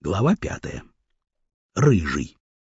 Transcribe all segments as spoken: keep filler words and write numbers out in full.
Глава пятая. Рыжий.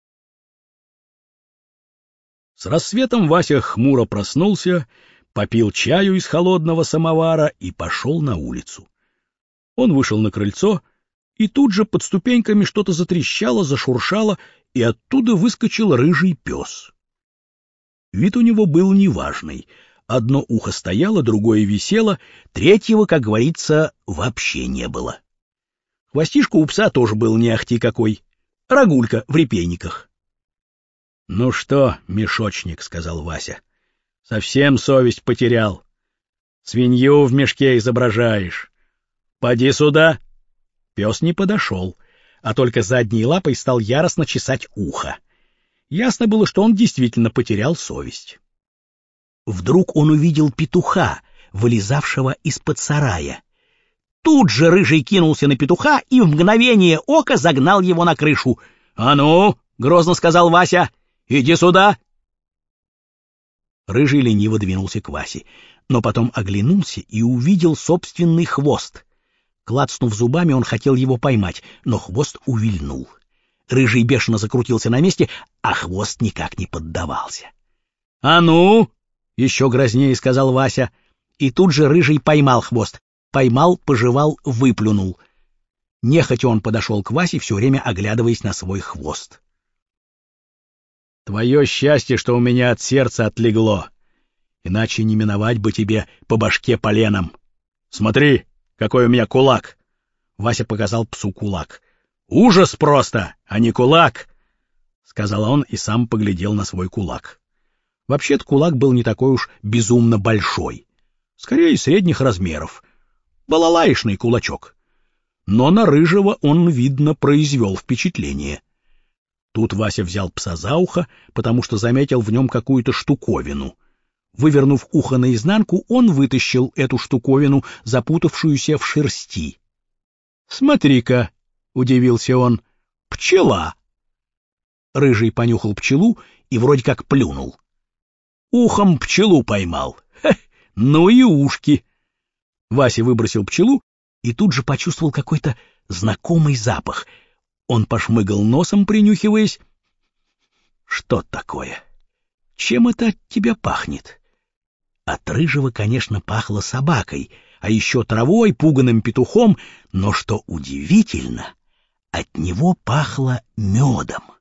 С рассветом Вася хмуро проснулся, попил чаю из холодного самовара и пошел на улицу. Он вышел на крыльцо, и тут же под ступеньками что-то затрещало, зашуршало, и оттуда выскочил рыжий пес. Вид у него был неважный. Одно ухо стояло, другое висело, третьего, как говорится, вообще не было. Хвостишка у пса тоже был не ахти какой. Рогулька в репейниках. — Ну что, мешочник, — сказал Вася, — совсем совесть потерял. Свинью в мешке изображаешь. Поди сюда. Пес не подошел, а только задней лапой стал яростно чесать ухо. Ясно было, что он действительно потерял совесть. Вдруг он увидел петуха, вылезавшего из-под сарая. Тут же рыжий кинулся на петуха и в мгновение ока загнал его на крышу. — А ну, — грозно сказал Вася, — иди сюда. Рыжий лениво двинулся к Васе, но потом оглянулся и увидел собственный хвост. Клацнув зубами, он хотел его поймать, но хвост увильнул. Рыжий бешено закрутился на месте, а хвост никак не поддавался. — А ну! — еще грознее сказал Вася. И тут же рыжий поймал хвост. Поймал, пожевал, выплюнул. Нехотя он подошел к Васе, все время оглядываясь на свой хвост. — Твое счастье, что у меня от сердца отлегло. Иначе не миновать бы тебе по башке поленом. Смотри, какой у меня кулак. Вася показал псу кулак. — Ужас просто, а не кулак, — сказал он и сам поглядел на свой кулак. Вообще-то кулак был не такой уж безумно большой. Скорее, средних размеров. Балалаишный кулачок. Но на рыжего он, видно, произвел впечатление. Тут Вася взял пса за ухо, потому что заметил в нем какую-то штуковину. Вывернув ухо наизнанку, он вытащил эту штуковину, запутавшуюся в шерсти. — Смотри-ка, — удивился он, — пчела. Рыжий понюхал пчелу и вроде как плюнул. Ухом пчелу поймал. Ха, ну и ушки. Вася выбросил пчелу и тут же почувствовал какой-то знакомый запах. Он пошмыгал носом, принюхиваясь. — Что такое? Чем это от тебя пахнет? От рыжего, конечно, пахло собакой, а еще травой, пуганым петухом, но, что удивительно, от него пахло медом.